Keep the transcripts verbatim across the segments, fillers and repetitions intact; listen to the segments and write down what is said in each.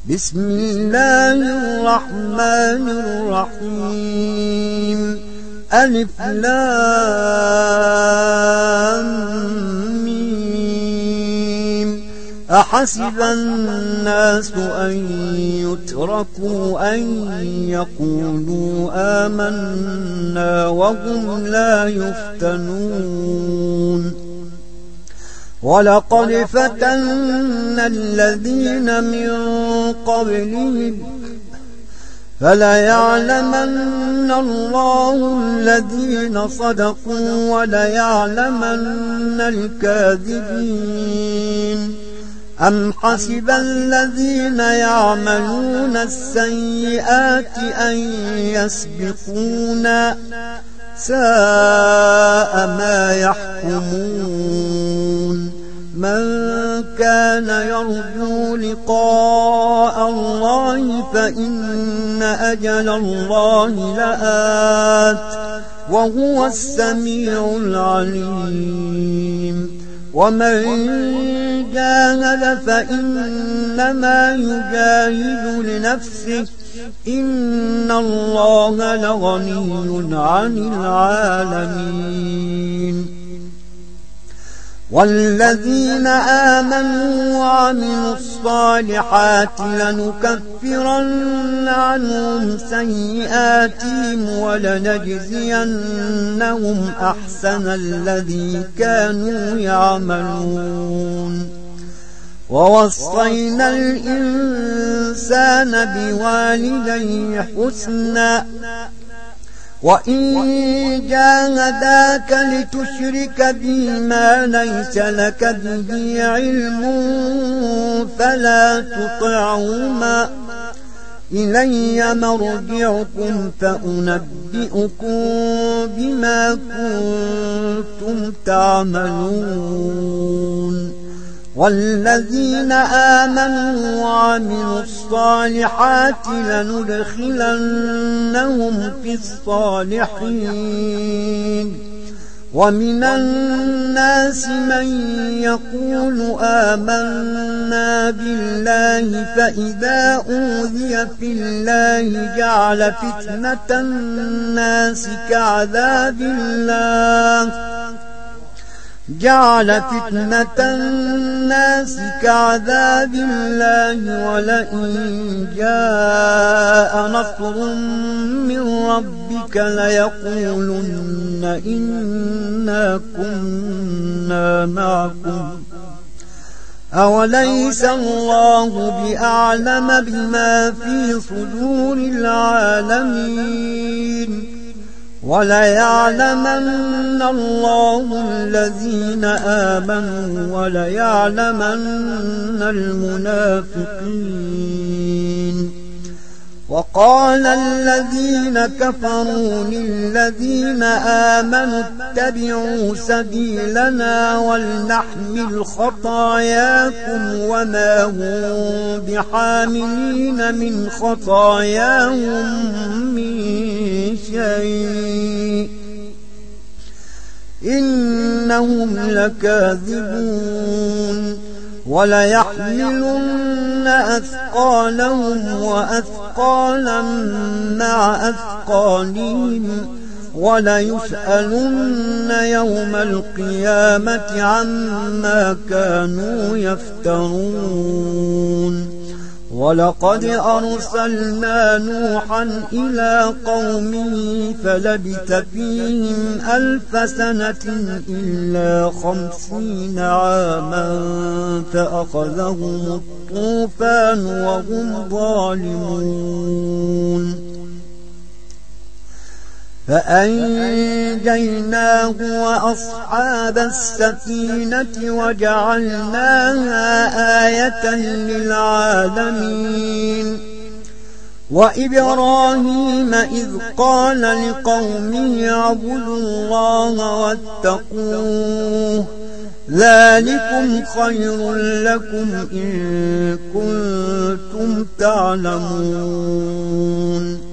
بسم الله الرحمن الرحيم ألف لام ميم أحسب الناس أن يتركوا أن يقولوا آمنا وهم لا يفتنون ولقد فتنا الذين من قبلهم فليعلمن الله الذين صدقوا وليعلمن الكاذبين أم حسب الذين يعملون السيئات أن يسبقونا ساء ما يحكمون من كان يرجو لقاء الله فإن أجل الله لآت وهو السميع العليم ومن جاهد فإنما يجاهد لنفسه إن الله لغني عن العالمين والذين آمنوا وعملوا الصالحات لنكفرن عنهم سيئاتهم ولنجزينهم أحسن الذي كانوا يعملون ووصينا الإنسان بوالديه حسنا وإن جاهداك لتشرك بي ما ليس لك به علم فلا تطعهما إلي مرجعكم فأنبئكم بما كنتم تعملون والذين آمنوا وعملوا الصالحات لندخلنهم في الصالحين ومن الناس من يقول آمنا بالله فإذا أوذي في الله جعل فتنة الناس كعذاب الله جعل فتنة الناس كعذاب الله ولئن جاء نصر من ربك ليقولن إنا كنا معكم أوليس الله بأعلم بما في صدور العالمين وليعلمن الله الذين آمنوا وليعلمن المنافقين وقال الذين كفروا للذين آمنوا اتبعوا سبيلنا ولنحمل خطاياكم وما هم بحاملين من خطاياهم من شيء إنهم لكاذبون وليحملن أثقالهم وأثقالا مع أثقالهم وليسألن يوم القيامة عما كانوا يفترون ولقد أرسلنا نوحا إلى قومه فلبث فيهم ألف سنة إلا خمسين عاما فأخذهم الطوفان وهم ظالمون فأنجيناه وأصحاب السفينة وجعلناها آية للعالمين وإبراهيم إذ قال لقومه اعبدوا الله واتقوه ذلكم خير لكم إن كنتم تعلمون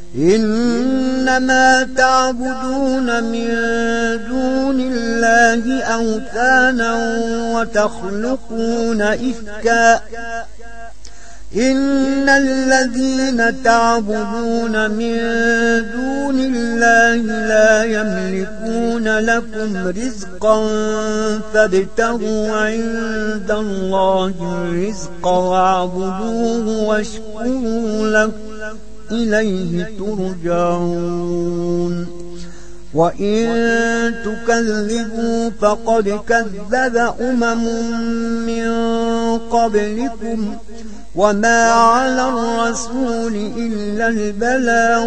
إنما تعبدون من دون الله أوثانا وتخلقون إفكا إن الذين تعبدون من دون الله لا يملكون لكم رزقا فابتغوا عند الله الرزق واعبدوه واشكروا له إليه ترجعون وإن تكذبوا فقد كذب أمم من قبلكم وما على الرسول إلا البلاغ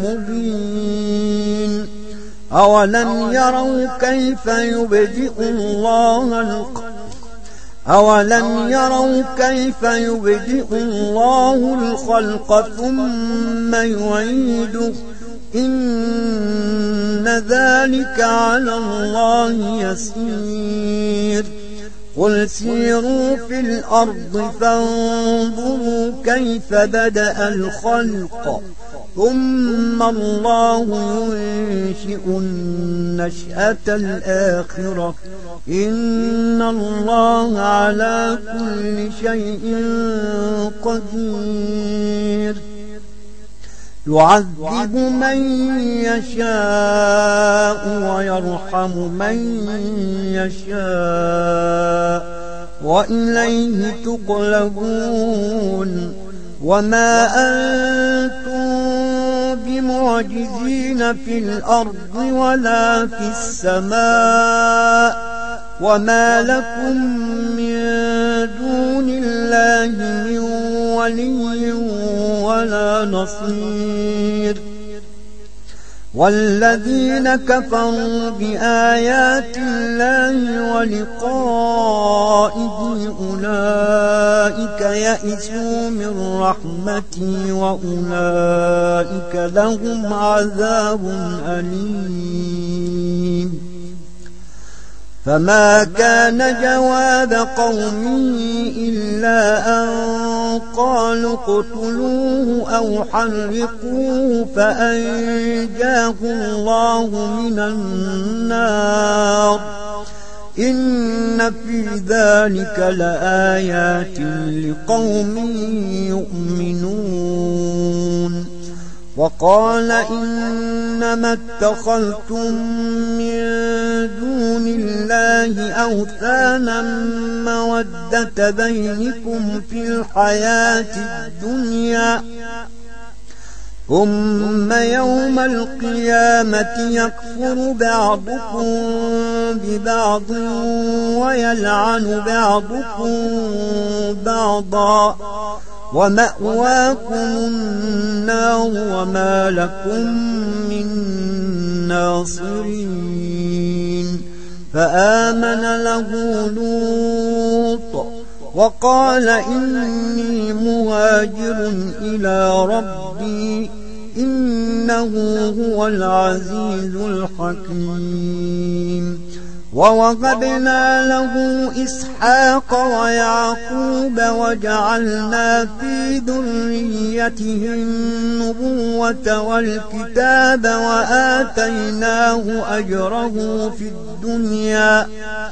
المبين أولم يروا كيف يبدئ الله الخلق أولم يروا كيف يبدئ الله الخلق ثم يعيده إن ذلك على الله يسير قل سيروا في الأرض فانظروا كيف بدأ الخلق ثم الله ينشئ النشأة الآخرة إن الله على كل شيء قدير يعذب من يشاء ويرحم من يشاء وإليه تقلبون وما أنتم بمعجزين في الأرض ولا في السماء وما لكم من دون الله من ولي ولا نصير والذين كفروا بآيات الله ولقائه أولئك يئسوا من رحمتي وأولئك لهم عذاب أليم فما كان جواب قومه إلا أن قالوا اقتلوه أو حرقوه فأنجاه الله من النار إن في ذلك لآيات لقوم يؤمنون وقال إنما اتخذتم من دون الله أوثانا مودة بينكم في الحياة الدنيا ثم يوم القيامة يكفر بعضكم ببعض ويلعن بعضكم بعضا ومأواكم النار وما لكم من ناصرين فآمن له لوط وقال إني مهاجر إلى ربي إنه هو العزيز الحكيم ووهبنا له إسحاق ويعقوب وجعلنا في ذريته النبوة والكتاب وآتيناه أجره في الدنيا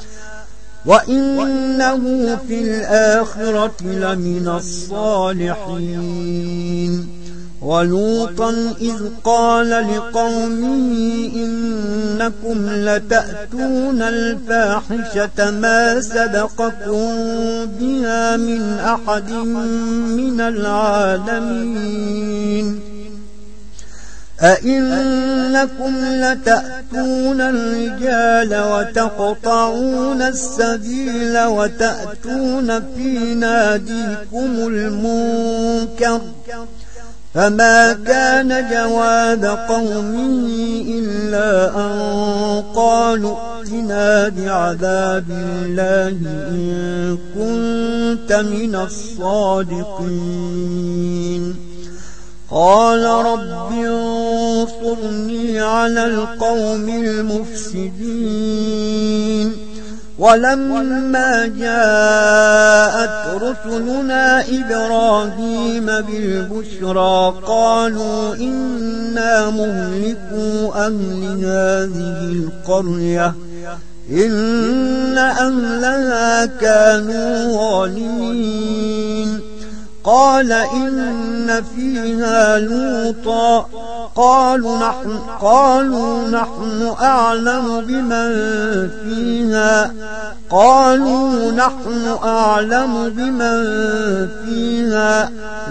وإنه في الآخرة لمن الصالحين ولوطا إذ قال لقومه إنكم لتأتون الفاحشة ما سبقكم بها من أحد من العالمين أئنكم لتأتون الرجال وتقطعون السبيل وتأتون في ناديكم المنكر فما كان جواب قومه إلا أن قالوا ائتنا بعذاب الله إن كنت من الصادقين قال رب انصرني على القوم المفسدين ولما جاءت رسلنا إبراهيم بالبشرى قالوا إنا مهلكو أهل هذه القرية إن أهلها كانوا ظالمين قال إن فيها لوطا قالوا نحن, قالوا نحن أعلم بمن فيها قالوا نحن أعلم بمن فيها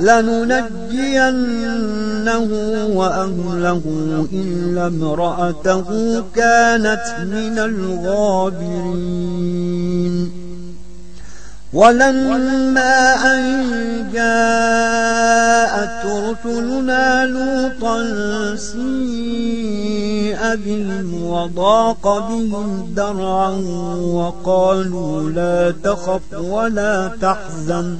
لننجينه وأهله إلا امرأته كانت من الغابرين. ولما أن جاءت رسلنا لوطا سيء بهم وضاق بهم ذرعا وقالوا لا تخف ولا تحزن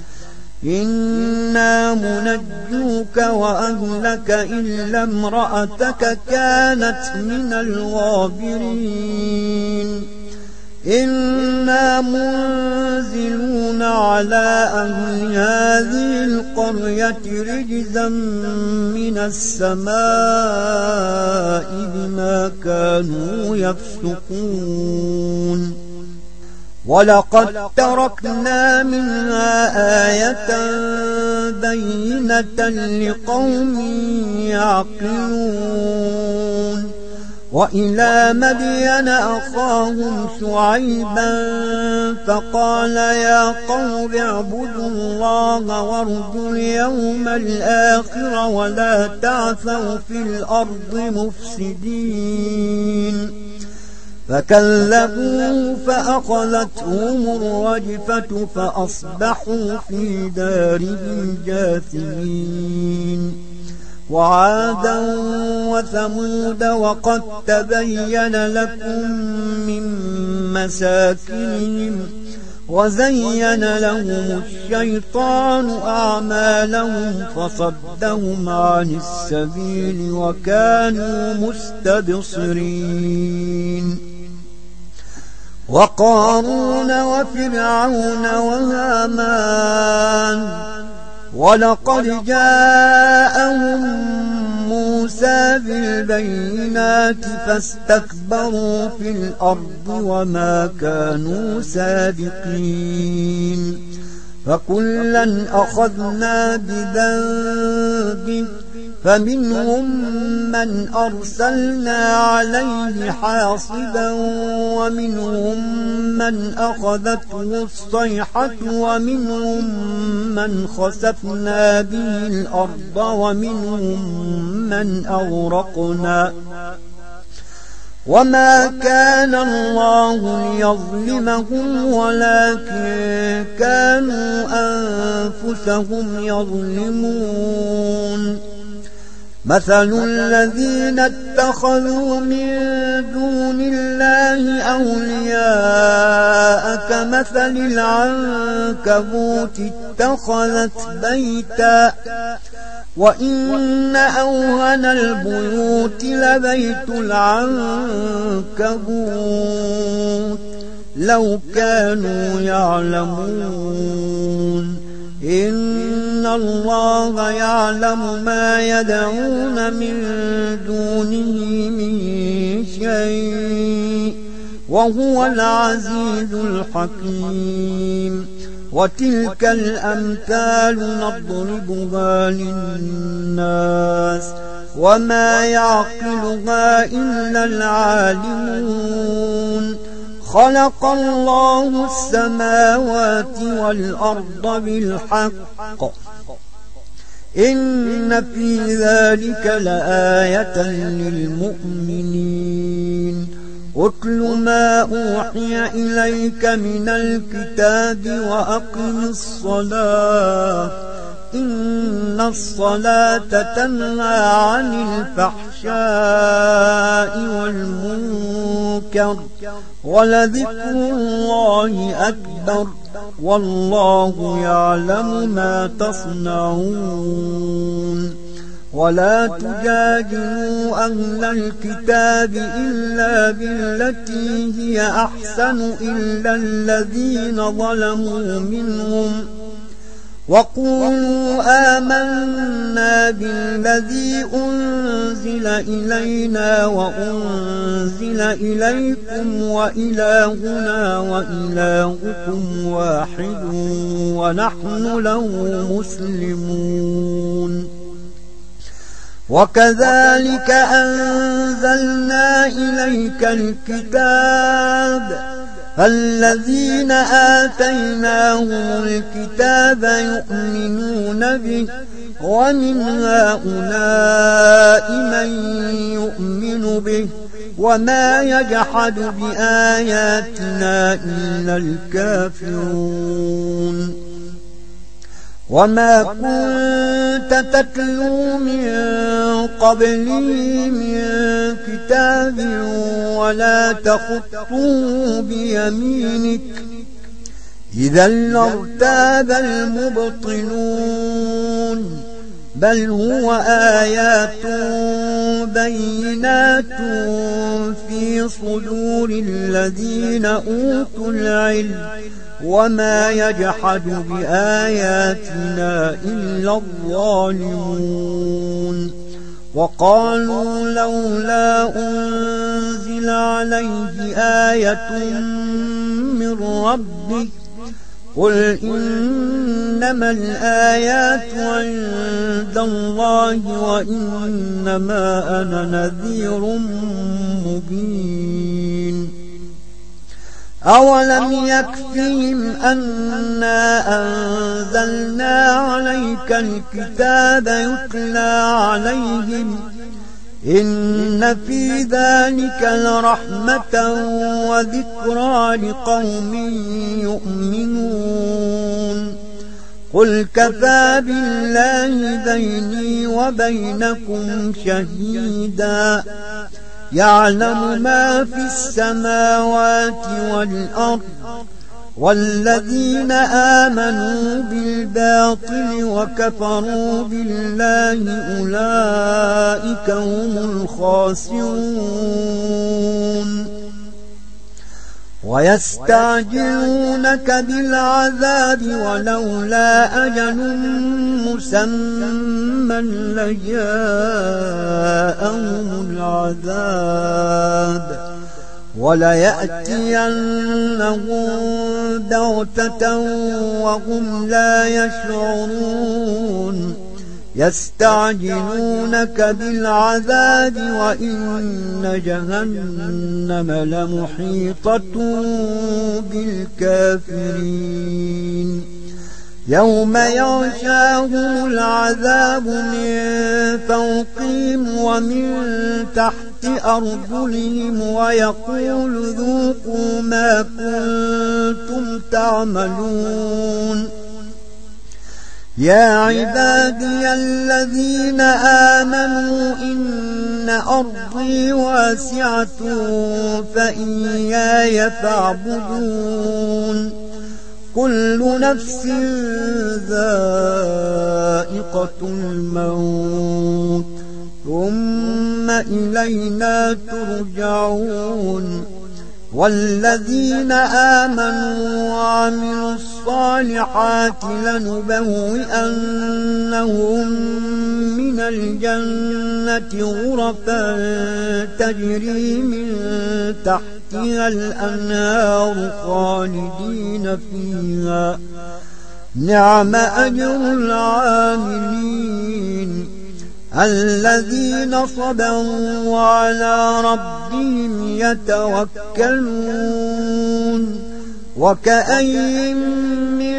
إنا منجوك وأهلك إلا امرأتك كانت من الغابرين. إنا منزلون على أهل هذه القرية رجزا من السماء بما كانوا يفسقون. ولقد تركنا منها آية بينة لقوم يعقلون. وإلى مدين أخاهم شعيبا فقال يا قوم اعبدوا الله وارجوا اليوم الآخر ولا تعثوا في الأرض مفسدين. فكذبوه فأخذتهم الرجفة فأصبحوا في دارهم جاثمين. وعادا وثمود وقد تبين لكم من مساكنهم وزين لهم الشيطان أعمالهم فصدهم عن السبيل وكانوا مستبصرين. وقارون وفرعون وهامان ولقد جاءهم موسى بالبينات فاستكبروا في الأرض وما كانوا سابقين. فكلا أخذنا بذنبه فمنهم من أرسلنا عليه حاصبا ومنهم من أخذته الصيحة ومنهم من خسفنا به الأرض ومنهم من أغرقنا. وما كان الله ليظلمهم ولكن كانوا أنفسهم يظلمون. مثل الذين اتخذوا من دون الله أولياء كمثل العنكبوت اتخذت بيتا وإن أوهن البيوت لبيت العنكبوت لو كانوا يعلمون. إن الله يعلم ما يدعون من دونه من شيء وهو العزيز الحكيم. وتلك الأمثال نضربها للناس وما يعقلها إلا العالمون. خلق الله السماوات والأرض بالحق إن في ذلك لآية للمؤمنين. اتل ما أوحي إليك من الكتاب وأقم الصلاة إن الصلاة تنهى عن الفحشاء والمنكر ولذكر الله أكبر والله يعلم ما تصنعون. ولا تجادلوا أهل الكتاب إلا بالتي هي أحسن إلا الذين ظلموا منهم وقولوا آمنا بالذي أنزل إلينا وأنزل إليكم وإلهنا وإلهكم واحد ونحن له مسلمون. وكذلك أنزلنا إليك الكتاب فالذين آتيناهم الكتاب يؤمنون به ومن هؤلاء من يؤمن به وما يجحد بآياتنا إلا الكافرون. وما كنت تتلو من قبله من كتاب ولا تخطه بيمينك إذا لارتاب المبطلون بل هو آيات بينات في صدور الذين أوتوا العلم وما يجحد بآياتنا إلا الظالمون. وقالوا لولا أنزل عليه آية من ربه قل إنما الآيات عند الله وإنما أنا نذير مبين. أولم يكفهم أنا أنزلنا عليك الكتاب يتلى عليهم إن في ذلك لرحمة وذكرى لقوم يؤمنون. قل كفى بالله بيني وبينكم شهيدا يعلم ما في السماوات والأرض والذين آمنوا بالباطل وكفروا بالله أولئك هم الخاسرون. ويستعجلونك بالعذاب ولولا أجل مسمى لجاءهم العذاب وليأتينهم بغتة وهم لا يشعرون. يستعجلونك بالعذاب وإن جهنم لمحيطة بالكافرين. يوم يغشاهم العذاب من فوقهم ومن تحت أرجلهم ويقول ذوقوا ما كنتم تعملون. يا عبادي الذين آمنوا إن أرضي واسعة فإياي فاعبدون. كل نفس ذائقة الموت ثم إلينا ترجعون. والذين آمنوا وعملوا الصالحات لنبوئنهم من الجنة غرفا تجري من تحتها الأنهار خالدين فيها نعم أجر العاملين. الذين صبروا وعلى ربهم يتوكلون. وكأين من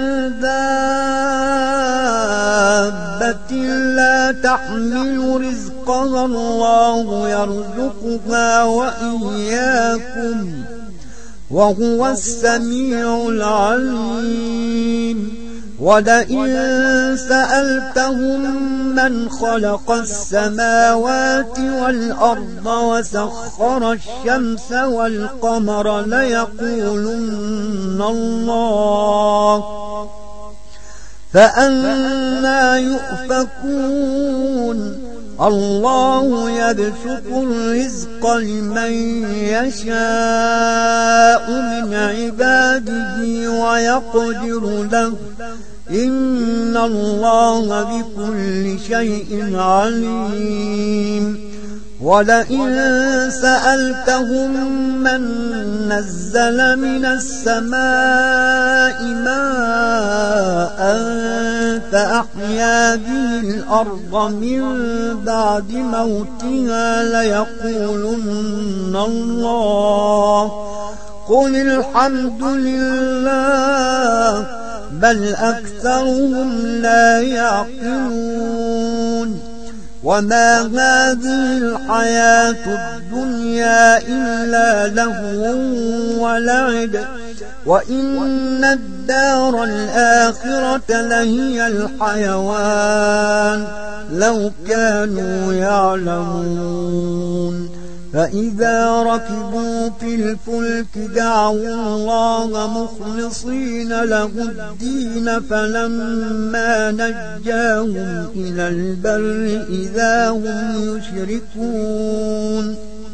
دابة لا تحمل رزقها الله يرزقها وإياكم وهو السميع العليم. ولئن سألتهم من خلق السماوات والأرض وسخر الشمس والقمر ليقولن الله فأنى يؤفكون. الله يبسط الرزق لمن يشاء من عباده ويقدر له إن الله بكل شيء عليم ولئن سألتهم من نزل من السماء ماء فأحيا به الأرض من بعد موتها ليقولن الله قل الحمد لله بل أكثرهم لا يعقلون وما هذه الحياة الدنيا إلا لهو ولعب وإن الدار الآخرة لهي الحيوان لو كانوا يعلمون فإذا ركبوا في الفلك دعوا الله مخلصين له الدين فلما نجاهم إلى البر إذا هم يشركون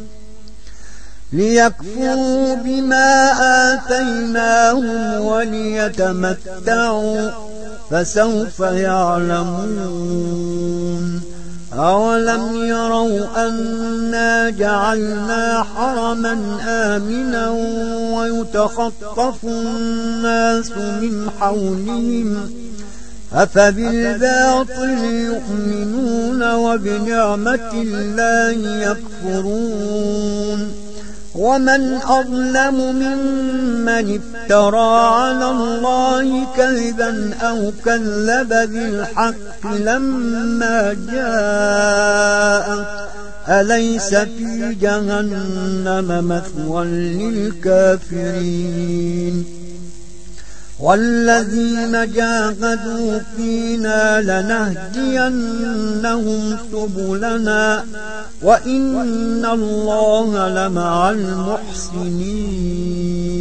ليكفروا بما آتيناهم وليتمتعوا فسوف يعلمون أولم يروا أنا جعلنا حرما آمنا ويتخطف الناس من حولهم أفبالباطل يؤمنون وبنعمة الله يكفرون ومن أظلم ممن افترى على الله كذبا أو كذب بالحق لما جاء أليس في جهنم مثوى للكافرين والذين جاهدوا فينا لنهدينهم سبلنا وإن الله لمع المحسنين